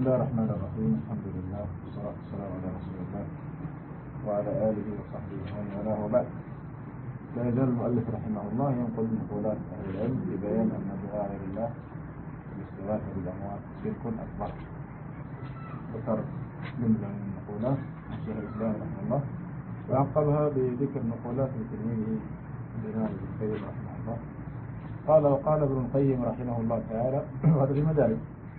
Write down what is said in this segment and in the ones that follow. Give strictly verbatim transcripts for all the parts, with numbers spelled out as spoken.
الله الرحمن الرحيم. الحمد لله والصلاة والسلام على رسول الله وعلى آله وصحبه ومن والاه وبعد. لا يزال المؤلف رحمه الله ينقل مقولات أهل العلم في بيان أن دعاء غير الله والاستغاثة بالأموات شرك أكبر. ذكر جملة من المقولات عن شيخ الإسلام رحمه الله وعقبها بذكر مقولات لتلميذه الإمام ابن القيم رحمه الله. قال وقال ابن القيم رحمه الله تعالى وهذا في مدارك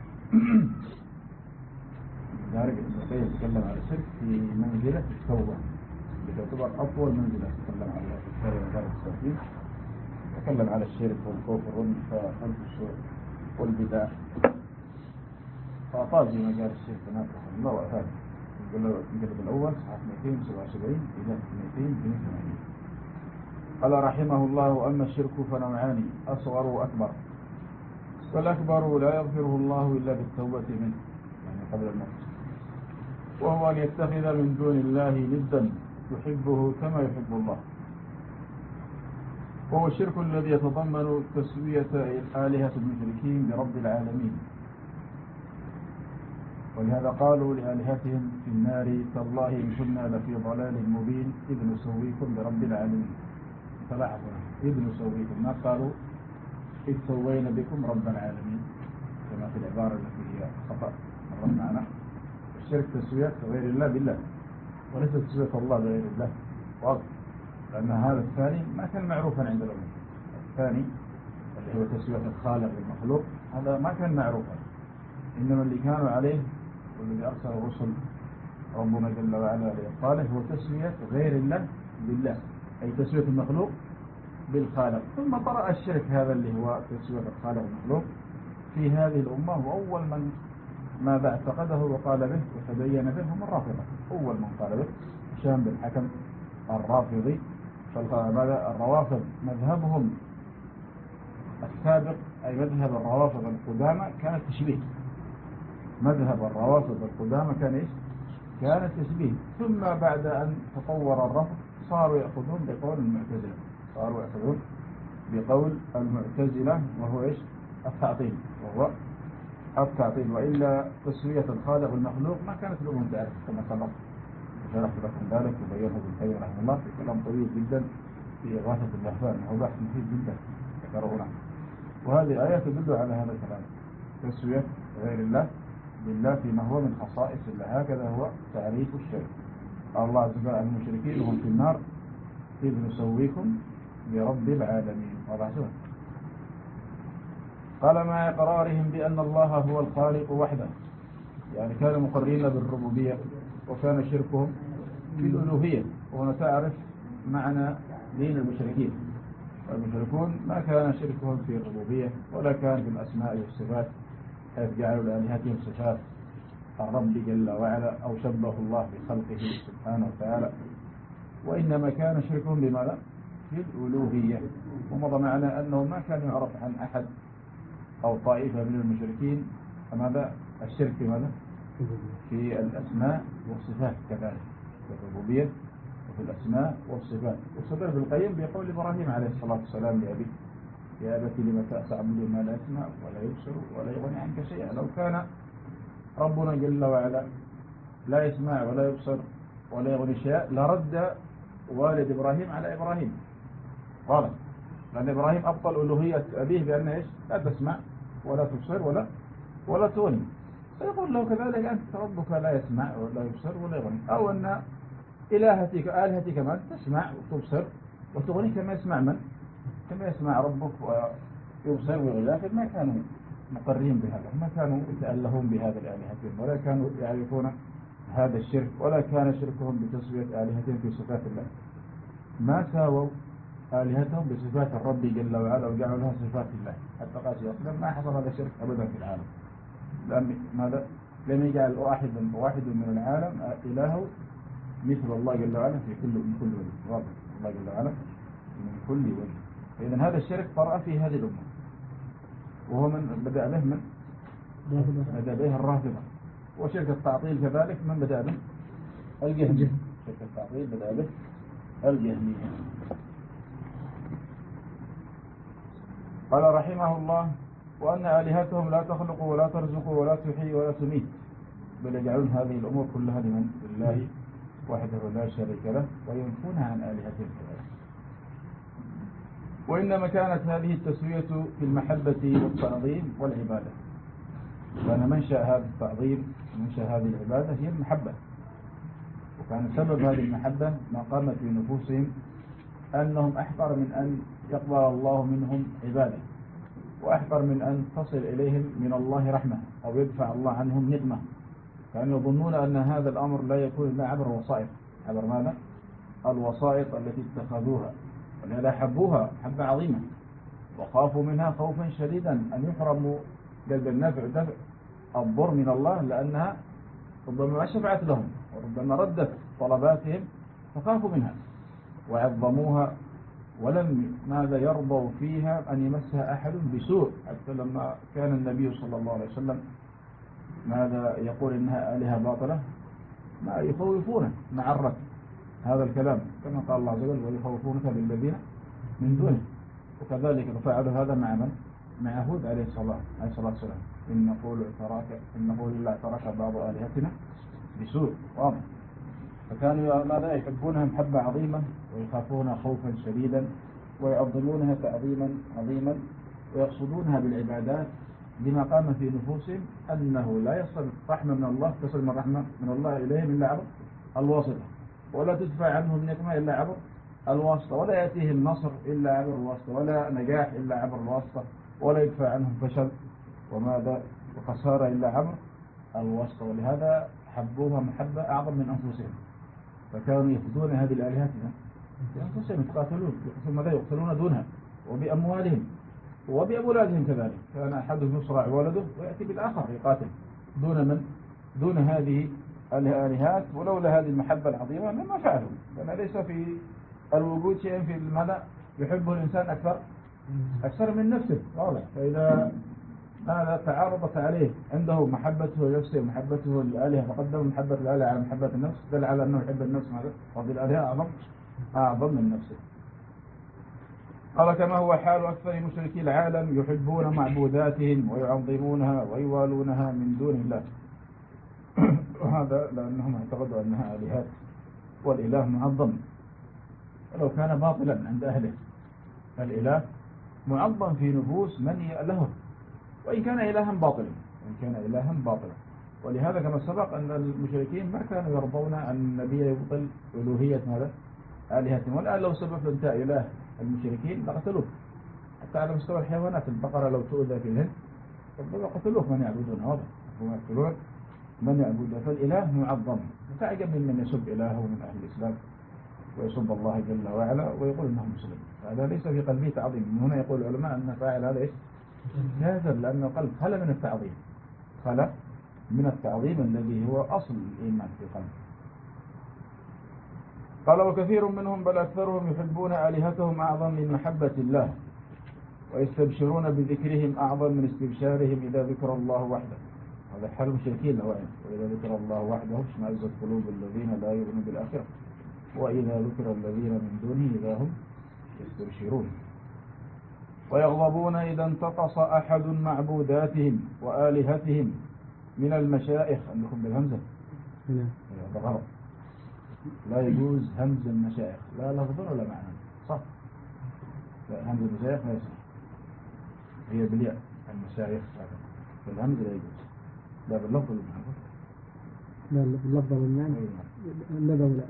مدارك ابن القيم تكلم على الشرك في منزلة التوبة اللي تعتبر أطول منزلة تكلم عليها في الشرع مدارك السلفين. تكلم على الشرك والكفر والنفاق والفسوق والبدع فأطال في مجال الشرك رحمه الله وأفاد. الجلد الأول صفحة مئتين وسبعة وسبعين إلى مئتين واثنين وثمانين. قال رحمه الله أما الشرك فنوعان أصغر وأكبر، والأكبر لا يغفره الله إلا بالتوبة منه يعني قبل الموت، وهو أن يتخذ من دون الله ندا يحبه كما يحب الله، وهو الشرك الذي يتضمن تسوية آلهة المشركين برب العالمين. ولهذا قالوا لآلهتهم في النار تالله إن كنا لفي ضلال مبين إذ نسويكم برب العالمين. فلاحظوا إذ نسويكم، ما قالوا إذ سوينا بكم رب العالمين كما في العبارة التي هي خطأ مرت معنا. الشرك تسوية غير الله بالله وليس تسوية الله بغير الله، واضح، لأن هذا الثاني ما كان معروفا عند الأمة. الثاني اللي هو تسوية الخالق بالمخلوق هذا ما كان معروفا، إنما اللي كانوا عليه والذي أرسل الرسل ربنا جل وعلا لإبطاله هو تسوية غير الله بالله، أي تسوية المخلوق بالخالق. ثم طرأ الشرك هذا اللي هو تسوية الخالق بالمخلوق في هذه الأمة، وأول من ماذا اعتقده وقال به وتبين به هم الرافضة. أول من قال به هشام بن الحكم الرافضي. فماذا الروافض مذهبهم السابق أي مذهب الروافض القدامى كان التشبيه. مذهب الروافض القدامى كان إيش؟ كان التشبيه. ثم بعد أن تطور الرفض صاروا يأخذون بقول المعتزلة، صاروا يأخذون بقول المعتزلة وهو إيش؟ التعطيل، وهو التعطيل. وإلا تسوية الخالق والمخلوق ما كانت الأمم تعرف كما سبق شرحت لكم ذلك وبينه ابن القيم رحمه الله في كلام طويل جدا في إغاثة اللهفان، وهو بحث مفيد جدا ذكره هنا. وهذه الآية تدل على هذا الكلام، تسوية غير الله بالله فيما هو من خصائص الله. هكذا هو تعريف الشرك. الله عز وجل عن المشركين وهم في النار إذ نسويكم برب العالمين. واضح شو؟ قال مع إقرارهم بأن الله هو الخالق وحده، يعني كانوا مقرين بالربوبية وكان شركهم في الألوهية. وهنا تعرف معنى دين المشركين. المشركون ما كان شركهم في الربوبية ولا كان في الأسماء والصفات حيث جعلوا لآلهتهم صفات الرب جل وعلا أو شبه الله بخلقه سبحانه وتعالى، وإنما كان شركهم بماذا؟ في الألوهية. ومضى معنا أنه ما كان يعرف عن أحد أو طائفة من المشركين ماذا؟ الشرك في ماذا؟ في الأسماء والصفات كذلك، في الربوبية وفي الأسماء والصفات. وصدر ابن القيم بقول إبراهيم عليه الصلاة والسلام لأبي يا أبت لم تعبد ما لا يسمع ولا يبصر ولا يغني عنك شيئا. لو كان ربنا جل وعلا لا يسمع ولا يبصر ولا يغني شيئا لرد والد إبراهيم على إبراهيم، واضح، لأن إبراهيم أبطل ألوهية أبيه بأنه إيش؟ لا تسمع ولا تبصر ولا ولا تغني. فيقول له كذلك أنت ربك لا يسمع ولا يبصر ولا يغني، أو أن إلهتك آلهتي كمان تسمع وتبصر وتغني كما يسمع من؟ كما يسمع ربك ويبصر ويغني. لكن ما كانوا مقرين بهذا، ما كانوا يتألهون بهذا الآلهتين ولا كانوا يعرفون هذا الشرك، ولا كان شركهم بتسوية آلهتهم في صفات الله. ما ساووا آلهتهم بصفات الرب جل وعلا وجعلوا لها صفات الله. حتى قاسي أصلا ما حصل هذا الشرك أبدا في العالم، لأن ماذا؟ لم يجعل واحد واحد من العالم إله مثل الله جل وعلا في كل من كل وجه. واضح، الله جل وعلا من كل وجه. فإذا هذا الشرك طرأ في هذه الأمة، وهو من بدأ به من بدأ به الرافضة. وشرك التعطيل كذلك من بدأ به الجهمية. شرك التعطيل بدأ به الجهمية. قال رحمه الله وأن آلهتهم لا تخلق ولا ترزق ولا تحيي ولا تميت بل يجعلون هذه الأمور كلها لمن؟ لله وحده لا شريك له، وينفونها عن آلهتهم كذلك. وإنما كانت هذه التسوية في المحبة والتعظيم والعبادة، كان منشأ هذا التعظيم منشأ هذه العبادة هي المحبة، وكان سبب هذه المحبة ما قام في نفوسهم أنهم أحقر من أن يقبل الله منهم عبادة، وأحقر من أن تصل إليهم من الله رحمة أو يدفع الله عنهم نقمة. كانوا يظنون أن هذا الأمر لا يكون إلا عبر الوسائط. عبر ماذا؟ الوسائط التي اتخذوها، ولهذا حبوها حبة عظيمة، وخافوا منها خوفا شديدا أن يحرموا جلب النفع ودفع الضر من الله، لأنها ربما ما شفعت لهم وربما ردت طلباتهم، فخافوا منها وعظموها، ولم ماذا يرضوا فيها أن يمسها أحد بسوء. حتى لما كان النبي صلى الله عليه وسلم ماذا يقول إنها آلهة باطلة، ما يخوفونه معرة هذا الكلام، كما قال الله عز وجل ويخوفونك بالذين من دونه. وكذلك فعلوا هذا مع من؟ مع هود عليه الصلاة والسلام، إن نقول اعتراك إن نقول إلا اعتراك بعض آلهتنا بسوء واضح. فكانوا ماذا يحبونها محبة عظيمة، ويخافونها خوفا شديدا، ويعظمونها تعظيما عظيما، ويقصدونها بالعبادات لما قام في نفوسهم أنه لا يصل رحمة من الله تصل من رحمة من الله إليهم إلا عبر الواسطة، ولا تدفع عنهم النقمة إلا عبر الواسطة، ولا يأتيهم نصر إلا عبر الواسطة، ولا نجاح إلا عبر الواسطة، ولا يدفع عنهم فشل وماذا وخسارة إلا عبر الواسطة. ولهذا حبوها محبة أعظم من أنفسهم، فكانوا يفدون هذه الآلهة بأنفسهم، يتقاتلون ثم لا يقتلون دونها، وبأموالهم وبأولادهم كذلك. كان أحدهم يصرع ولده ويأتي بالآخر يقاتل دون من؟ دون هذه الآلهات. ولولا هذه المحبة العظيمة لما فعلوا، لأن ليس في الوجود شيء في الملأ يحبه الإنسان أكثر أكثر من نفسه واضح. فإذا هذا تعارضت عليه عنده محبته لنفسه ومحبته للآلهة، فقدم محبة الآلهة على محبة النفس، دل على أنه يحب النفس ماذا؟ وفي الآلهة أعظم أعظم من نفسه. قال كما هو حال أكثر مشركي العالم يحبون معبوداتهم ويعظمونها ويوالونها من دون الله. وهذا لأنهم اعتقدوا أنها آلهات، والإله معظم ولو كان باطلا عند أهله. الإله معظم في نفوس من له، وإن كان إلها باطلا وإن كان إلها باطلا. ولهذا كما سبق أن المشركين ما كانوا يرضون أن النبي يبطل ألوهية ماذا؟ آلهتهم. والآن لو سبب انتهى إله المشركين لقتلوه، حتى على مستوى الحيوانات. البقرة لو تؤذى في الهند ربما قتلوه من يعبدون، واضح هم يقتلون من يعبدون. فالإله معظم، فتعجب من من يسب إلهه من أهل الإسلام ويسب الله جل وعلا ويقول إنه مسلم، هذا ليس في قلبه تعظيم. من هنا يقول العلماء أن فاعل هذا إيش؟ كافر، لأن القلب خلى من التعظيم، خلى من التعظيم الذي هو أصل الإيمان في القلب. قال وكثير منهم بل أكثرهم يحبون آلهتهم أعظم من محبة الله، ويستبشرون بذكرهم أعظم من استبشارهم إذا ذكر الله وحده. هذا حال المشركين له، وإذا ذكر الله وحده اشمئزت قلوب الذين لا يؤمنون بالآخرة وإذا ذكر الذين من دونه إذا هم يستبشرون. ويغضبون إذا انتقص أحد معبوداتهم وآلهتهم من المشائخ. عندكم بالهمزة هذا لا يجوز همز المشائخ، لا لفظا ولا معنى، صح؟ لا، همز المشائخ لا يصح، هي بالياء المشايخ، بالهمز لا يجوز، لا باللفظ والمعنى. لا باللفظ والمعنى لا ولا.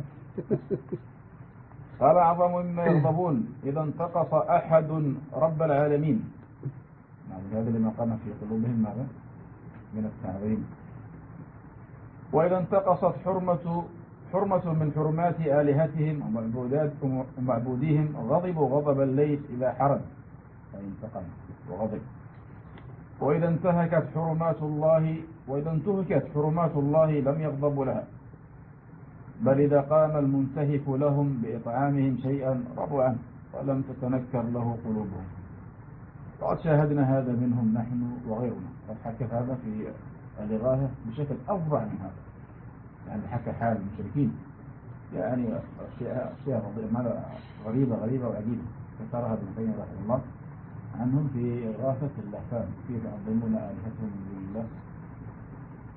قال أعظم مما يغضبون إذا انتقص أحد رب العالمين. هذا لما قام في قلوبهم ماذا؟ من التعظيم. وإذا انتقصت حرمة حرمة من حرمات آلهتهم ومعبوديهم غضبوا غضب الليل إذا حرم، فانتقم وغضب. وإذا انتهكت حرمات الله وإذا انتهكت حرمات الله لم يغضبوا لها، بل إذا قام المنتهك لهم بإطعامهم شيئا رضوا عنه ولم تتنكر له قلوبهم. وقد شاهدنا هذا منهم نحن وغيرنا، قد حكى هذا في الإغاثة بشكل أفضل من هذا، يعني حكى حال المشركين، يعني أشياء أشياء غريبة غريبة وعجيبة ذكرها ابن القيم رحمه الله عنهم في إغاثة اللهفان كيف يعظمون آلهتهم من دون الله.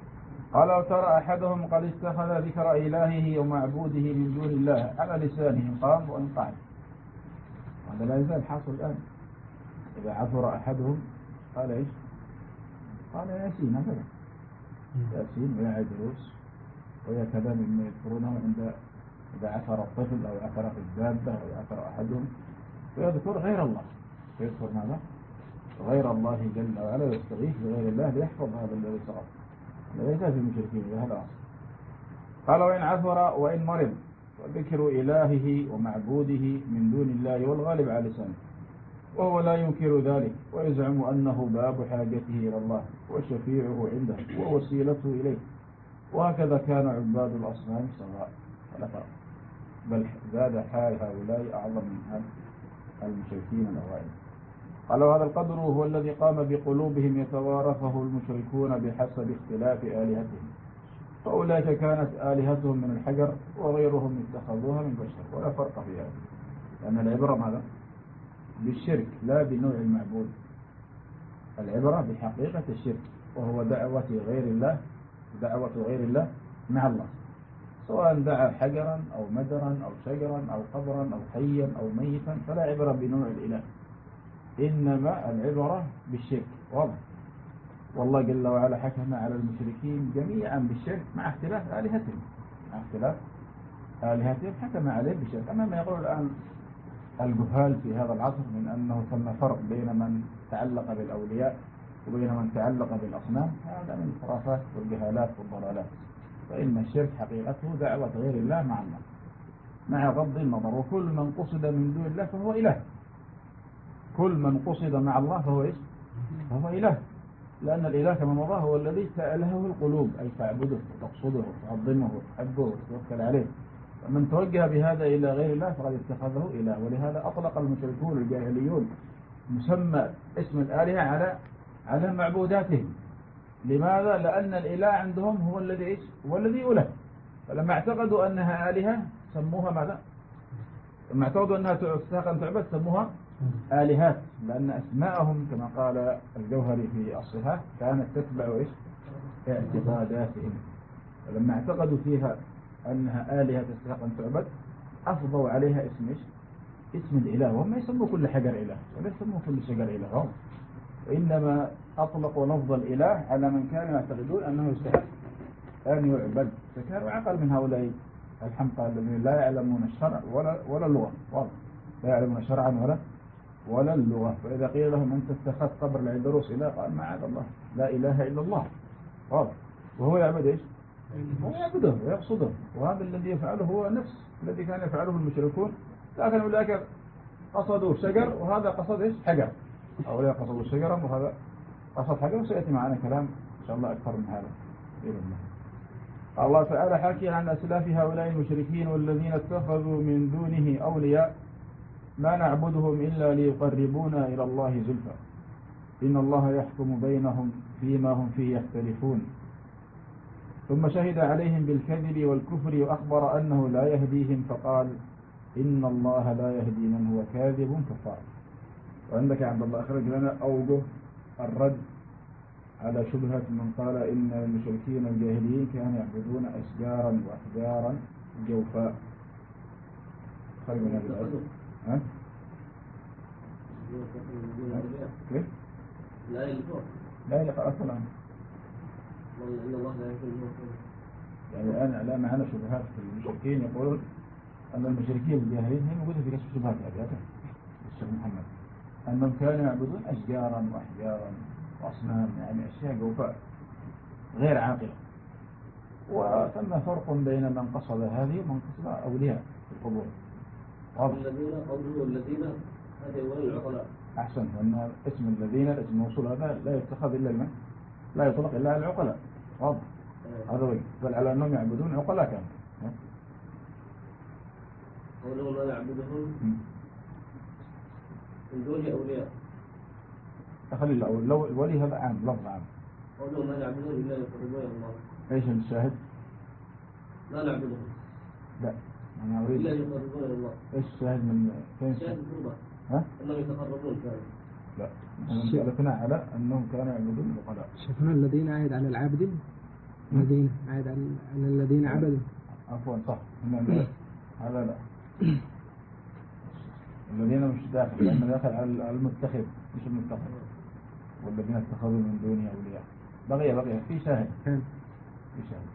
قال لو ترى أحدهم قد اتخذ ذكر إلهه ومعبوده من دون الله على لسانه قام وإن قعد. هذا لا يزال حاصل الآن. إذا عثر أحدهم قال إيش؟ قال ياسين هكذا، ياسين ويا دروس ويا كذا مما يذكرونه عند إذا عثر الطفل أو عثر في الدابة أو عثر أحدهم ويذكر غير الله، ويذكر ماذا؟ غير الله جل وعلا، يستغيث بغير الله ليحفظ هذا الذي سقط. ليس في المشركين بهذا الأصل. قال وإن عثر وإن مرض وذكر إلهه ومعبوده من دون الله والغالب على لسانه وهو لا ينكر ذلك ويزعم أنه باب حاجته إلى الله وشفيعه عنده ووسيلته إليه، وهكذا كان عباد الأصنام سواء ولا فرق، بل زاد حال هؤلاء أعظم من حال المشركين الأوائل. قال وهذا القدر هو الذي قام بقلوبهم يتوارثه المشركون بحسب اختلاف آلهتهم، فأولئك كانت آلهتهم من الحجر وغيرهم اتخذوها من بشر، ولا فرق في هذا، لأن العبرة ماذا؟ بالشرك لا بنوع المعبود، العبرة بحقيقة الشرك وهو دعوة غير الله، دعوة غير الله مع الله، سواء دعا حجرا أو مدرا أو شجرا أو قبرا أو حيا أو ميتا، فلا عبرة بنوع الإله، إنما العبرة بالشرك. واضح؟ والله جل وعلا حكم على المشركين جميعا بالشرك مع اختلاف آلهتهم، مع اختلاف آلهتهم حكم عليه بالشرك. أما ما يقول الآن الجهال في هذا العصر من أنه ثم فرق بين من تعلق بالأولياء وبين من تعلق بالأصنام، هذا من الخرافات والجهالات والضلالات. فإن الشرك حقيقته دعوة غير الله مع الله مع غض النظر، وكل من قصد من دون الله فهو إله، كل من قصد مع الله فهو إيش؟ فهو إله، لأن الإله كما مضى هو الذي تألهه القلوب، أي تعبده وتقصده وتعظمه وتحبه وتتوكل عليه. فمن توجه بهذا إلى غير الله فقد اتخذه إله. ولهذا أطلق المشركون الجاهليون مسمى اسم الآلهة على على معبوداتهم. لماذا؟ لأن الإله عندهم هو الذي إيش؟ هو الذي يؤله. فلما اعتقدوا أنها آلهة سموها ماذا؟ لما اعتقدوا أنها تستحق أن تعبد سموها آلهات، لأن أسماءهم كما قال الجوهري في الصحاح كانت تتبع إيش؟ اعتقاداتهم. فلما اعتقدوا فيها أنها آلهة تستحق أن تعبد أفضوا عليها اسم إيش؟ اسم الإله، وهم يسموا كل حجر إله ولا يسموا كل شجر إله، وإنما أطلقوا لفظ الإله على من كانوا يعتقدون أنه يستحق أن يعبد، فكانوا عقل من هؤلاء الحمقى الذين لا يعلمون الشرع ولا ولا اللغة، واضح، لا يعلمون شرعا ولا ولا اللغة. فإذا قيل لهم أنت اتخذت قبر العندروس إله قال معاذ الله، لا إله إلا الله، واضح، وهو يعبد إيش؟ هو يعبده ويقصده، وهذا الذي يفعله هو نفس الذي كان يفعله المشركون، لكن أولئك قصدوا شجر وهذا قصد إيش؟ حجر. أولئك قصدوا شجرا وهذا قصد حجر، وسيأتي معنا كلام إن شاء الله أكثر من هذا بإذن الله. الله تعالى حكي عن أسلاف هؤلاء المشركين والذين اتخذوا من دونه أولياء ما نعبدهم إلا ليقربونا إلى الله زلفى إن الله يحكم بينهم فيما هم فيه يختلفون، ثم شهد عليهم بالكذب والكفر وأخبر أنه لا يهديهم فقال إن الله لا يهدي من هو كاذب كفار. وعندك عبد الله أخرج لنا أوجه الرد على شبهة من قال إن المشركين الجاهليين كانوا يعبدون أشجارا وأحجارا جوفاء. خرج لنا بالأسف ها؟ كيف؟ لا يلفظ لا يلفظ أصلا إن الله لا يهدي. يعني الآن لا معنا شبهات في المشركين يقولون أن المشركين الجاهليين هي موجودة في كشف شبهات هذه الشيخ محمد، أنهم كانوا يعبدون أشجارا وأحجارا وأصنام، يعني أشياء جوفاء غير عاقلة. وثم فرق بين من قصد هذه ومن قصد أولياء في القبور. الذين قوله الذين هذا هو العقلاء. أحسن، أن اسم الذين اسم الموصول هذا لا يتخذ إلا المن لا يطلق إلا على العقلاء، واضح هذا وجه، بل على أنهم يعبدون عقلاء كانوا. قوله لا يعبدهم من دون أولياء، أخلي الأول لو الولي هذا عام، لفظ عام. قوله لا يعبدون إلا يقربون إلى الله. إيش الشاهد؟ لا نعبدهم لا أنا أريد إلا يقربون إلى الله. إيش الشاهد من فين؟ الشاهد القربة ها؟ أنهم يتقربون كانوا. لا، مسألتنا على أنهم كانوا يعبدون العقلاء. شيخنا الذين عايد على العابدين؟ الذين عاد على الذين عبدوا. عفوا صح. هذا لا. الذين مش داخل، لأن داخل على المتخذ مش المتخذ. والذين اتخذوا من دونه أولياء. بقي بقي في شاهد. في شاهد.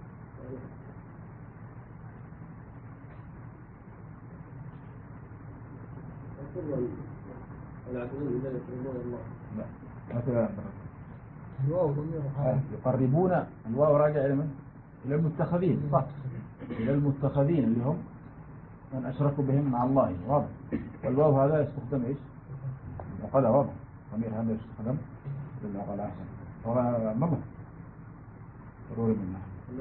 لا مثلا يقربون. الواو راجع إلى من؟ إلى المتخذين. صح، إلى المتخذين اللي هم من أشركوا بهم مع الله. واضح. والواو هذا يستخدم إيش؟ وقال واضح. ضمير هذا يستخدم لما قال أحسن. ولا مضى ضروري منه.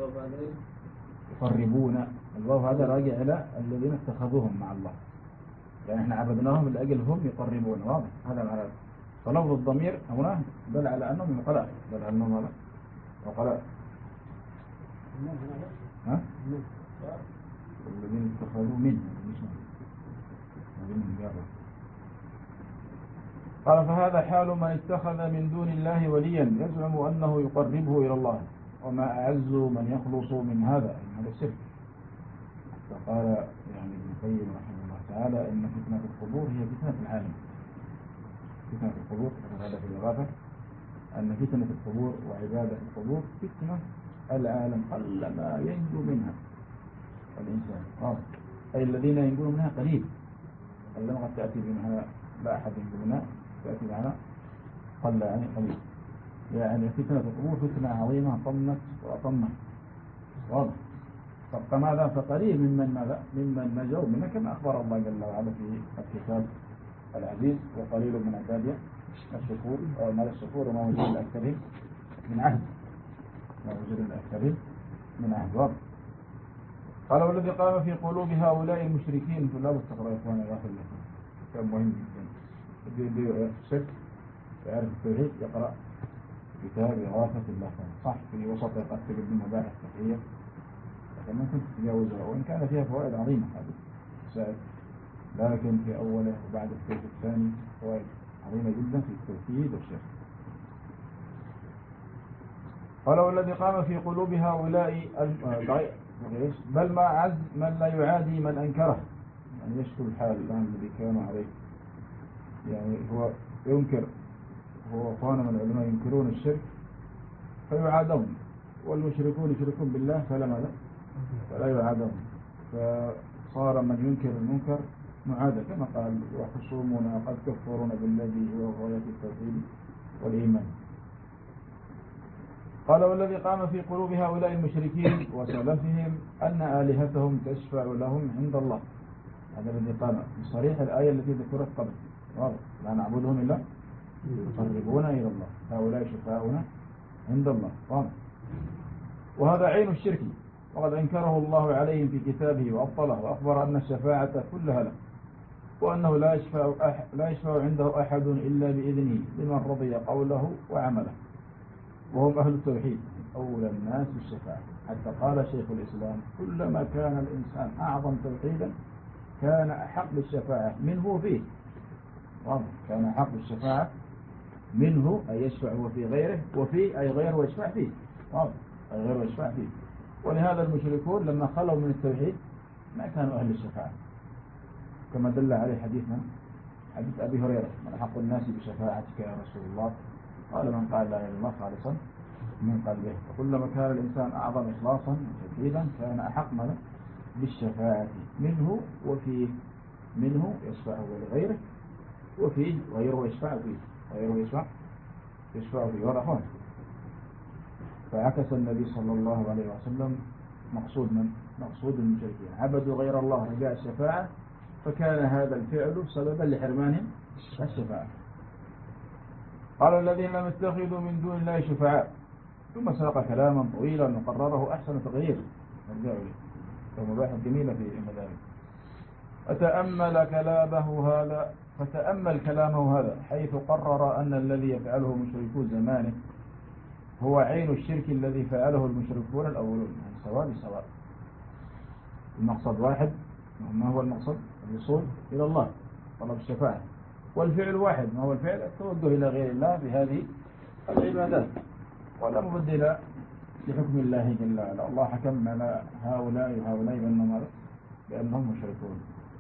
يقربون. الواو هذا راجع إلى الذين اتخذوهم مع الله، يعني احنا عبدناهم لأجلهم يقربون. واضح. هذا معنى. فلفظ الضمير هنا دل على أنهم عقلاء، دل على أنهم عقلاء. ها؟ الذين اتخذوا منه مش من. قال فهذا حال من اتخذ من دون الله وليا يزعم أنه يقربه إلى الله، وما أعز من يخلص من هذا من هذا الشرك. فقال يعني ابن القيم رحمه الله تعالى إن فتنة القبور هي فتنة العالم. فتنة القبور هذا في الإغاثة أن فتنة القبور وعبادة القبور فتنة العالم قلما ينجو منها الإنسان. آه. أي الذين ينجون منها قليل، قلما قد تأتي منها لا أحد ينجو منها، تأتي معنا قل يعني قليل. يعني فتنة القبور فتنة عظيمة طمت وأطمت. واضح. فبقى ماذا؟ فقليل ممن ماذا؟ ممن نجوا منها كما أخبر الله جل وعلا في الكتاب العزيز وقليل من عبادي الشكور أو مال الشكور وما وجد الأكثرين من عهد. ما وجد الأكثرين من عهد. واضح. قال والذي قام في قلوب هؤلاء المشركين في الله استقرأ إخوانا غافل لكم. كان مهم جدا. اللي يعرف الشرك يعرف التوحيد يقرأ كتاب إغاثة الله. صح في وسط قد تقدم مباحث فقهية لكن ممكن تتجاوزها وإن كان فيها فوائد عظيمة هذه سائل، لكن في أوله وبعد الثلث الثاني فوائد عظيمة جدا في التوحيد والشرك. قال والذي قام في قلوب هؤلاء بل ما عز من لا يعادي من أنكره، يعني يشكو الحال الآن الذي كانوا عليه. يعني هو ينكر، هو أخوانا من العلماء ينكرون الشرك فيعادون، والمشركون يشركون بالله فلا ماذا؟ فلا يعادون. فصار من ينكر المنكر معادى كما قال وخصومنا قد كفرون بالذي هو غاية التوحيد والإيمان. قال والذي قام في قلوب هؤلاء المشركين وسلفهم أن آلهتهم تشفع لهم عند الله. هذا الذي قام بصريح الآية التي ذكرت قبل. واضح. لا نعبدهم إلا يقربون إلى الله، هؤلاء شفاؤنا عند الله. واضح. وهذا عين الشرك وقد أنكره الله عليهم في كتابه وأبطله وأخبر أن الشفاعة كلها له، وأنه لا يشفع, أح لا يشفع عنده أحد إلا بإذنه لمن رضي قوله وعمله، وهم أهل التوحيد أولى الناس بالشفاعة. حتى قال شيخ الإسلام كلما كان الإنسان أعظم توحيدا كان أحق بالشفاعة منه فيه. واضح. كان أحق بالشفاعة منه أي يشفع هو في غيره، وفي أي غيره يشفع فيه. واضح. أي غيره يشفع فيه. ولهذا المشركون لما خلوا من التوحيد ما كانوا أهل الشفاعة، كما دل عليه حديثنا حديث أبي هريرة من أحق الناس بشفاعتك يا رسول الله؟ قال من قال لا إله إلا الله خالصا من قلبه. فكلما كان الإنسان أعظم إخلاصا وتوحيدا كان أحق من بالشفاعة منه وفيه. منه يشفع لغيره، وفيه غيره يشفع فيه، غيره يشفع يشفع فيه. ورحمه. فعكس النبي صلى الله عليه وسلم مقصود من مقصود المشركين، عبدوا غير الله رجاء الشفاعة، فكان هذا الفعل سببا لحرمانهم الشفاعة. قال الذين لم يتخذوا من دون الله شفعاء، ثم ساق كلاما طويلا وقرره أحسن تغيير نرجع له ومباحث جميلة في المذاهب. فتأمل كلامه هذا فتأمل كلامه هذا حيث قرر أن الذي يفعله مشركو زمانه هو عين الشرك الذي فعله المشركون الأولون، يعني سواء بسواء. المقصد واحد. ما هو المقصد؟ الوصول إلى الله، طلب الشفاعة. والفعل واحد. ما هو الفعل؟ التوجه إلى غير الله بهذه العبادات، ولا مبدل لحكم الله جل وعلا. الله حكم على هؤلاء وهؤلاء بأنهم بأنهم مشركون.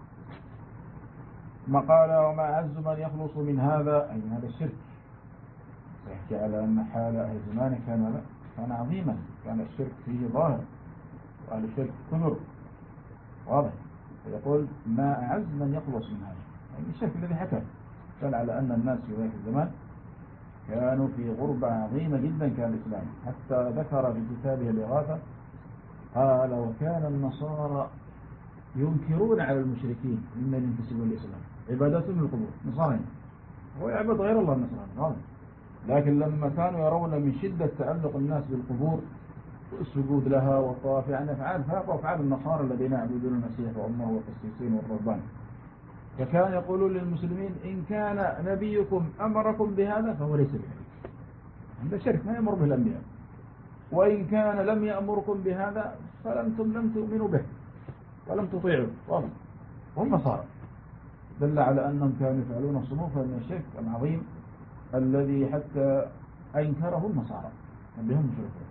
ما قال وما أعز من يخلص من هذا أي من هذا الشرك، يحكي على أن حال أهل زمانه كان كان عظيما، كان الشرك فيه ظاهر وأهل الشرك كثر واضح. فيقول ما أعز من يخلص من هذا، يعني الشرك الذي حكى قال على أن الناس في ذلك الزمان كانوا في غربة عظيمة جدا كان الإسلام، حتى ذكر في كتابه الإغاثة قال وكان النصارى ينكرون على المشركين ممن ينتسبون للإسلام عبادتهم للقبور. نصارى هو يعبد غير الله النصارى، لكن لما كانوا يرون من شدة تعلق الناس بالقبور والسجود لها والطواف يعني أفعال فاقوا أفعال النصارى الذين يعبدون المسيح وأمه والقسيسين والرهبان، فكان يقولون للمسلمين إن كان نبيكم أمركم بهذا فهو ليس بنبي، هذا شرك ما يأمر به الأنبياء، وإن كان لم يأمركم بهذا فلنتم لم تؤمنوا به ولم تطيعوا واضح. هم نصارى، دل على أنهم كانوا يفعلون صنوفا من الشرك العظيم الذي حتى أنكره النصارى بهم مشركون.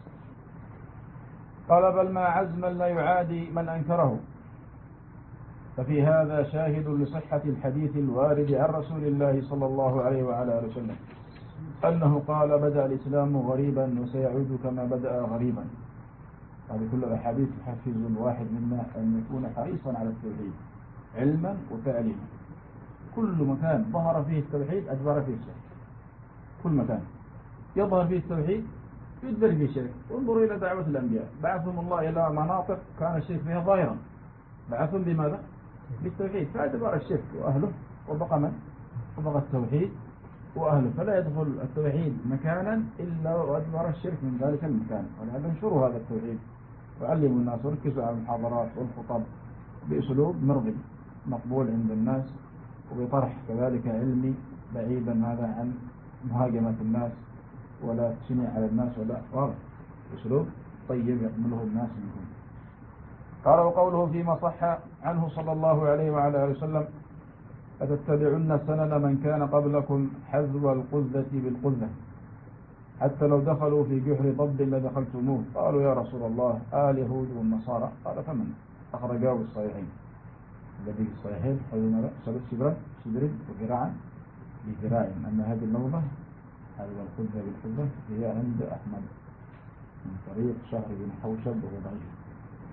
قال بل ما عزما لا يعادي من أنكره. ففي هذا شاهد لصحة الحديث الوارد عن رسول الله صلى الله عليه وعلى آله وسلم أنه قال بدأ الإسلام غريبا وسيعود كما بدأ غريبا. هذه كل الأحاديث تحفز الواحد منا أن يكون حريصا على التوحيد علما وتعليما. كل مكان ظهر فيه التوحيد أجبر فيه الشرك، كل مكان يظهر فيه التوحيد يدبر فيه الشرك. انظروا إلى دعوة الأنبياء، بعثهم الله إلى مناطق كان الشرك فيها ظاهرا، بعثهم بماذا؟ بالتوحيد، فأدبر الشرك وأهله وبقى من؟ وبقى التوحيد وأهله، فلا يدخل التوحيد مكانا إلا وأدبر الشرك من ذلك المكان. ولهذا انشروا هذا التوحيد وعلموا الناس وركزوا على المحاضرات والخطب بأسلوب مرضي مقبول عند الناس، وبطرح كذلك علمي بعيدا هذا عن مهاجمة الناس ولا تشنيع على الناس ولا واضح، أسلوب طيب يقبله الناس منهم. قال وقوله فيما صح عنه صلى الله عليه وعلى آله وسلم أتتبعن سنن من كان قبلكم حذو القذة بالقذة حتى لو دخلوا في جحر ضب لدخلتموه. قالوا يا رسول الله آل اليهود والنصارى؟ قال فمن؟ أخرجاه الصحيحين، الذي في الصحيحين قالوا شبرا شبر وذراعا بذراع. أما هذه اللغة حذو القذة بالقذة هي عند أحمد من طريق شهر بن حوشب وهو ضعيف.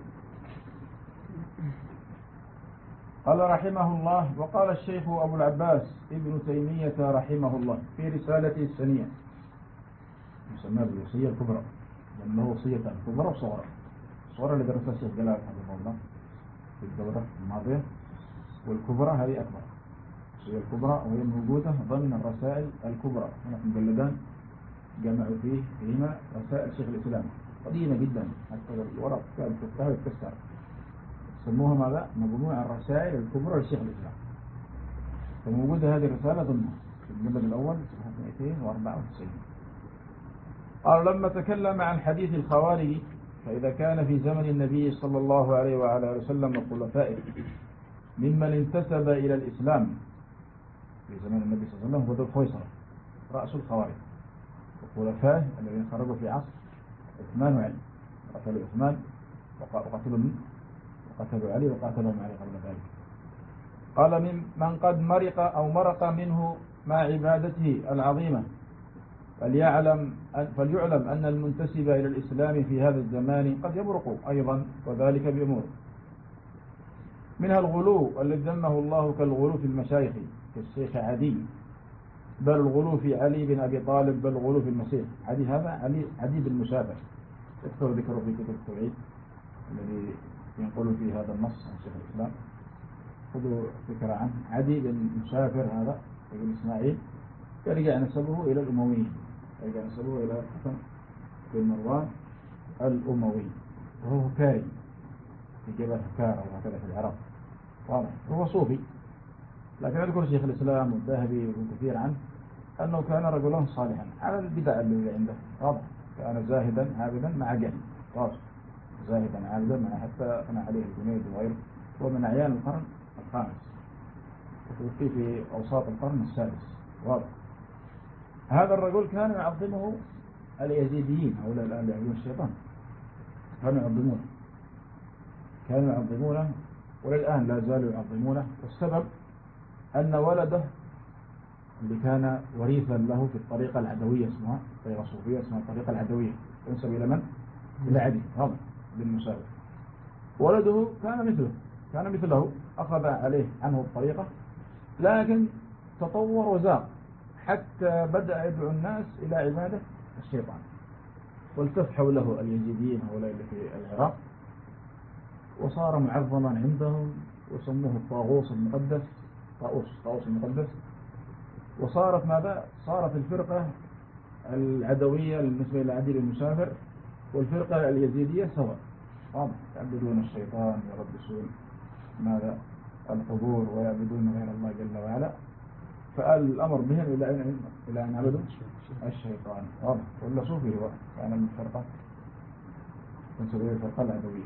قال رحمه الله وقال الشيخ أبو العباس ابن تيمية رحمه الله في رسالته السنية يسمى بالوصية الكبرى، لأنه وصية كبرى وصغرى. الصغرى اللي درسها الشيخ جلال حفظه الله في الدورة الماضية، والكبرى هذه أكبر. الوصية الكبرى وهي موجودة ضمن الرسائل الكبرى، هنا في مجلدان جمعوا فيه فيهما رسائل شيخ الإسلام قديمة جدا، حتى الورق كان تفتح وتكسر، سموها ماذا؟ مجموعة الرسائل الكبرى للشيخ الإسلام. فموجودة هذه الرسالة ضمنها في المجلد الأول صفحة مئتين وأربعة وتسعين. قال لما تكلم عن حديث الخوارج فإذا كان في زمن النبي صلى الله عليه وعلى آله وسلم وخلفائه ممن انتسب إلى الإسلام في زمن النبي صلى الله عليه وسلم هو ذو الخويصرة رأس الخوارج، وخلفائه الذين خرجوا في عصر عثمان وعلي، قتلوا عثمان وقتلوا من قتلوا علي وقاتلهم علي قبل ذلك. قال من من قد مرق أو مرق منه مع عبادته العظيمة فليعلم فليعلم أن المنتسب إلى الإسلام في هذا الزمان قد يمرق أيضا، وذلك بأمور منها الغلو الذي ذمه الله كالغلو في المشايخ كالشيخ عدي، بل الغلو في علي بن أبي طالب، بل الغلو في المسيح. عدي هذا علي عدي بن مسافر يذكر ذكره في كتب التوحيد الذي ينقل في هذا النص عن شيخ الإسلام. خذوا فكرة عنه. عدي بن مسافر هذا ابن إسماعيل يرجع نسبه إلى الأمويين، يرجع نسبه إلى الحسن بن مروان الأموي، وهو هكاري في جبل هكار وهكذا في العراق واضح. هو صوفي، لكن يذكر شيخ الإسلام والذهبي وابن كثير عنه أنه كان رجلا صالحا على البدع اللي عنده واضح. كان زاهدا عابدا مع جهل واضح، زاهدا عابدا مع حتى أنا عليه الجنيد وغيره، ومن أعيان القرن الخامس وتوفي في أوساط القرن السادس واضح. هذا الرجل كان يعظمه اليزيديين هؤلاء الآن يعبدون الشيطان كانوا يعظمونه كانوا يعظمونه وللآن لا زالوا يعظمونه. والسبب أن ولده اللي كان وريثا له في الطريقة العدوية اسمها طريقة صوفية اسمها الطريقة العدوية تنسب إلى من؟ إلى عدي هذا بن مساوي. ولده كان مثله كان مثله أخذ عليه عنه الطريقة لكن تطور وزاق حتى بدأ يدعو الناس إلى عبادة الشيطان. والتف حوله اليزيديين هؤلاء اللي في العراق وصار معظما عندهم وسموه الطاغوس المقدس طاووس طاووس المقدس. وصارت ماذا؟ صارت الفرقة العدوية بالنسبة إلى عدي المسافر والفرقة اليزيدية سواء واضح يعبدون الشيطان ويربسون ماذا؟ القبور ويعبدون غير الله جل وعلا. فالأمر بهم إلى أن إلى أن عبدوا الشيطان واضح. ولا صوفي هو كان من الفرقة تنسب إلى الفرقة العدوية.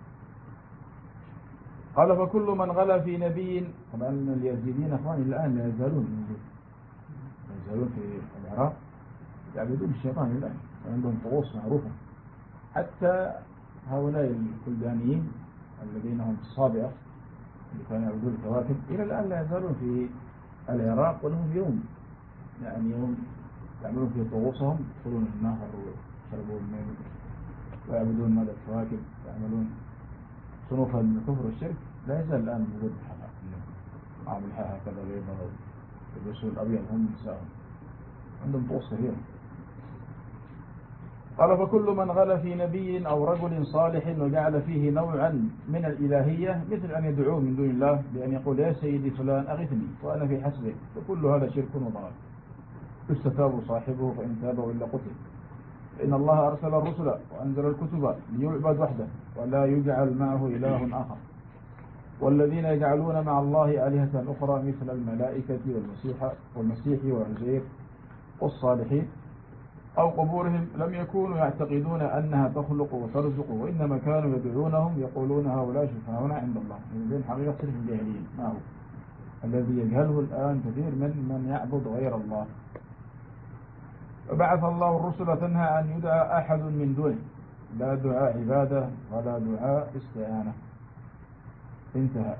قال فكل من غلا في نبي. طبعا اليزيديين أخواني الآن لا يزالون لا يزالون في العراق يعبدون الشيطان الآن وعندهم طقوس معروفة. حتى هؤلاء الكلدانيين الذين هم الصابئة اللي كانوا يعبدون الكواكب إلى الآن لا يزالون في العراق ولهم يوم يعني يوم يعملون في طقوسهم يدخلون النهر ويشربون الماء ويعبدون ماذا الكواكب يعملون صنوفا من الكفر والشرك. لا يزال الآن موجود الحفا معهم الحفا هكذا بيضاء يلبسوا الأبيض هم نساءهم عندهم طقوس كثيرة. قال فكل من غلا في نبي أو رجل صالح وجعل فيه نوعا من الإلهية مثل أن يدعوه من دون الله بأن يقول يا سيدي فلان أغثني وأنا في حسبه فكل هذا شرك وضلال يستتاب صاحبه فإن تاب إلا قتل. إن الله أرسل الرسل وأنزل الكتب ليعبد وحده ولا يجعل معه إله آخر. والذين يجعلون مع الله آلهة أخرى مثل الملائكة والمسيح والمسيح وعزير والصالحين أو قبورهم لم يكونوا يعتقدون أنها تخلق وترزق وإنما كانوا يدعونهم يقولون هؤلاء شفعاؤنا عند الله. من حقيقة صرف الجاهليين ما هو الذي يجهله الآن كثير من من يعبد غير الله. فبعث الله الرسل تنهى أن يدعى أحد من دونه لا دعاء عبادة ولا دعاء استعانة. انتهى.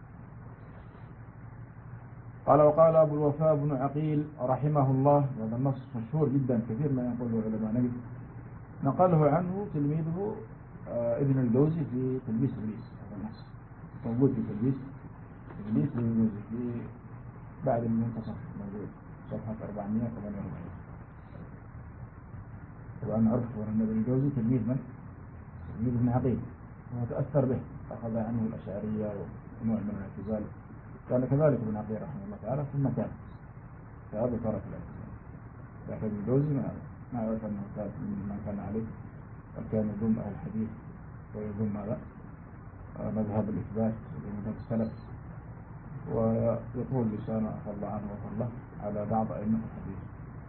قال وقال أبو الوفاء بن عقيل رحمه الله وهذا النص مشهور جدا كثير ما يقوله علماء نجد نقله عنه تلميذه آه ابن الجوزي في تلبيس إبليس. هذا النص موجود في تلبيس إبليس الجوزي في بعد المنتصف موجود صفحة أربعمائة وثمانية وأربعين. طبعا عرف أن ابن الجوزي تلميذ من؟ تلميذ ابن عقيل وهو تأثر به أخذ عنه الأشعرية ونوع من الاعتزال. كان كذلك ابن عقيل رحمه الله تعالى ثم كان فهذا ترك الاعتزال. لكن ابن الجوزي ما ما عرف أنه كان من كان عليه وكان يضم أهل الحديث ويضم ماذا؟ مذهب الإثبات ومذهب السلف ويطول لسانه عفى الله عنه وعفى الله على بعض أئمة الحديث.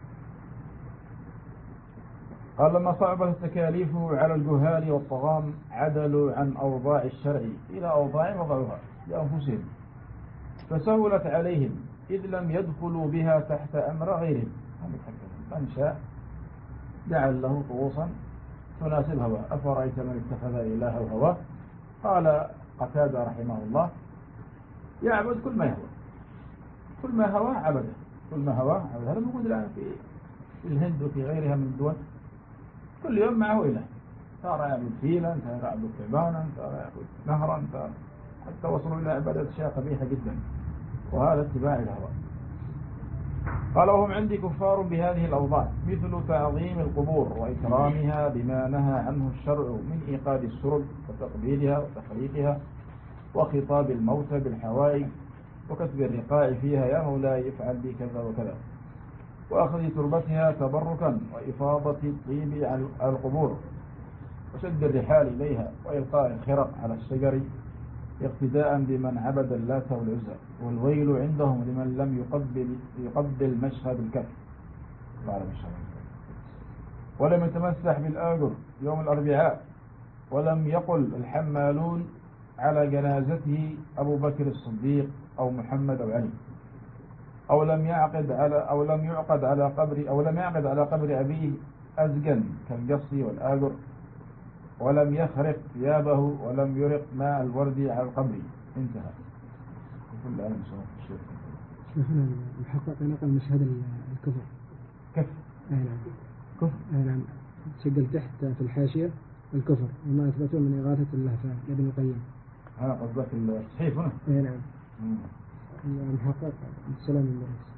قال لما صعبت التكاليف على الجهال والطغام عدلوا عن أوضاع الشرع إلى أوضاع وضعوها لأنفسهم فسهلت عليهم إذ لم يدخلوا بها تحت أمر غيرهم. من شاء جعل له طقوسا تناسب هواه. أفرأيت من اتخذ إلهه هواه. قال قتادة رحمه الله يعبد كل ما يهوى كل ما هواه عبده كل ما هواه عبده. هذا موجود الآن في الهند وفي غيرها من الدول كل يوم معه إله ترى يعبد فيلا ترى يعبد ثعبانا ترى يعبد نهرا حتى وصلوا إلى عبادة أشياء قبيحة جدا وهذا اتباع الهوى. قال وهم عندي كفار بهذه الأوضاع مثل تعظيم القبور وإكرامها بما نهى عنه الشرع من إيقاد السرب وتقبيلها وتحريقها وخطاب الموتى بالحوائج وكتب الرقاع فيها يا مولاي افعل بي كذا وكذا وأخذ تربتها تبركا وإفاضة الطيب على القبور وشد الرحال إليها وإلقاء الخرق على الشجر اقتداء بمن عبد اللات والعزى والويل عندهم لمن لم يقبل يقبل مشهد الكف ولم يتمسح بالآجر يوم الأربعاء ولم يقل الحمالون على جنازته أبو بكر الصديق أو محمد أو علي أو لم يعقد على أو لم يعقد على قبر أو لم يعقد على قبر أبيه أزجا كالقص والآجر، ولم يخرق ثيابه ولم يرق ماء الورد على القبر. انتهى. كل آن الشيخ شيخنا المحقق نقل مشهد الكفر. كف أي نعم. كفر. أي نعم. سجل تحت في الحاشية الكفر وما أثبته من إغاثة اللهفان لابن القيم. ها قصدك الصحيح هنا؟ أي نعم. مم. المحقق السلام المدرس.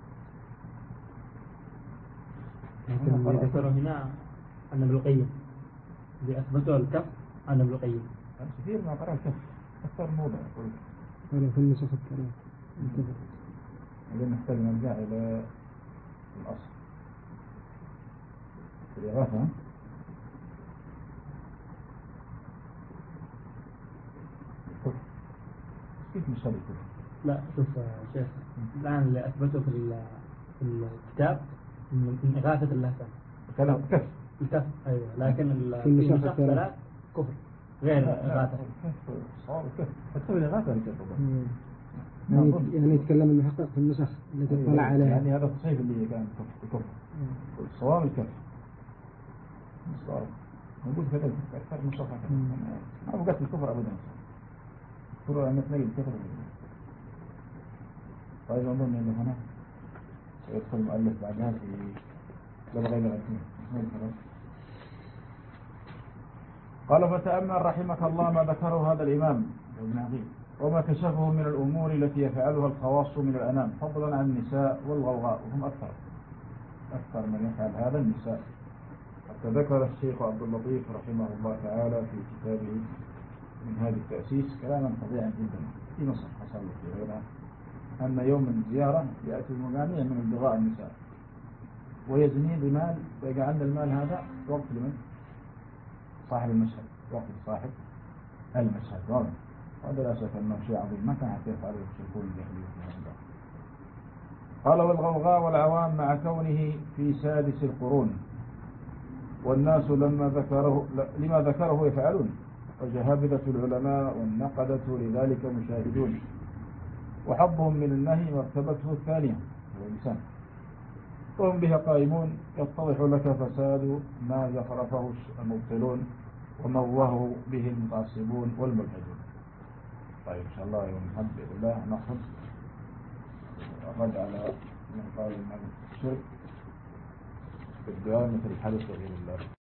لكن اللي ذكره هنا عن ابن القيم، اللي أثبته الكف عن ابن القيم. كثير ما قرأ الكف أكثر موضع يقول. هذا في النسخ الثلاث الكفر. إذا نحتاج نرجع إلى الأصل في الإغاثة. كيف مش هذا الكفر؟ لا شوف يا شيخ، الآن اللي أثبته في ال- في الكتاب من إغاثة اللهفان كلام كف. الكف. أيوة، لكن ال- في في النسخ النسخ الثلاث. ثلاث كفر غير لا، لا، إغاثة. الكف صار الكف حتى في الإغاثة الكف. مم. يعني يعني يتكلم المحقق في النسخ التي اطلع عليها. يعني هذا التصحيف اللي كان كف كفر. مم. الصواب الكف. الصواب موجود في هذا الكف أكثر من صفحة كف. مم. ما بقت الكفر أبدا. كفر أن تلاقي الكفر. طيب أظن أن هنا سيدخل المؤلف بعدها في لبغي لغتين. قال فتأمل رحمك الله ما ذكره هذا الإمام ابن عقيل وما كشفه من الأمور التي يفعلها الخواص من الأنام فضلا عن النساء والغوغاء وهم أكثر أكثر من يفعل هذا النساء. حتى ذكر الشيخ عبد اللطيف رحمه الله تعالى في كتابه من هذه التأسيس كلاما فظيعا جدا في نصر حصل في غيرها أن يوم الزيارة يأتي المغانية من البغاء النساء ويزني بمال ويجعلنا المال هذا وقت لمن؟ صاحب المشهد، وقت صاحب المشهد. واضح. هذا لا شك أنه شيء عظيم ما كان حتى يفعله المشركون الجاهلية في هذا. قال والغوغاء والعوام مع كونه في سادس القرون والناس لما ذكره لما ذكره يفعلون وجهابذة العلماء والنقدة لذلك مشاهدون وحظهم من النهي مرتبته الثانية هو اللسان وهم بها قائمون يتضح لك فساد ما زخرفه المبطلون وموهوا به المتعصبون والملحدون. طيب إن شاء الله يوم الحد بإذن الله نأخذ الرد على من قال من الشرك بالدعاء مثل الحدث بإذن الله.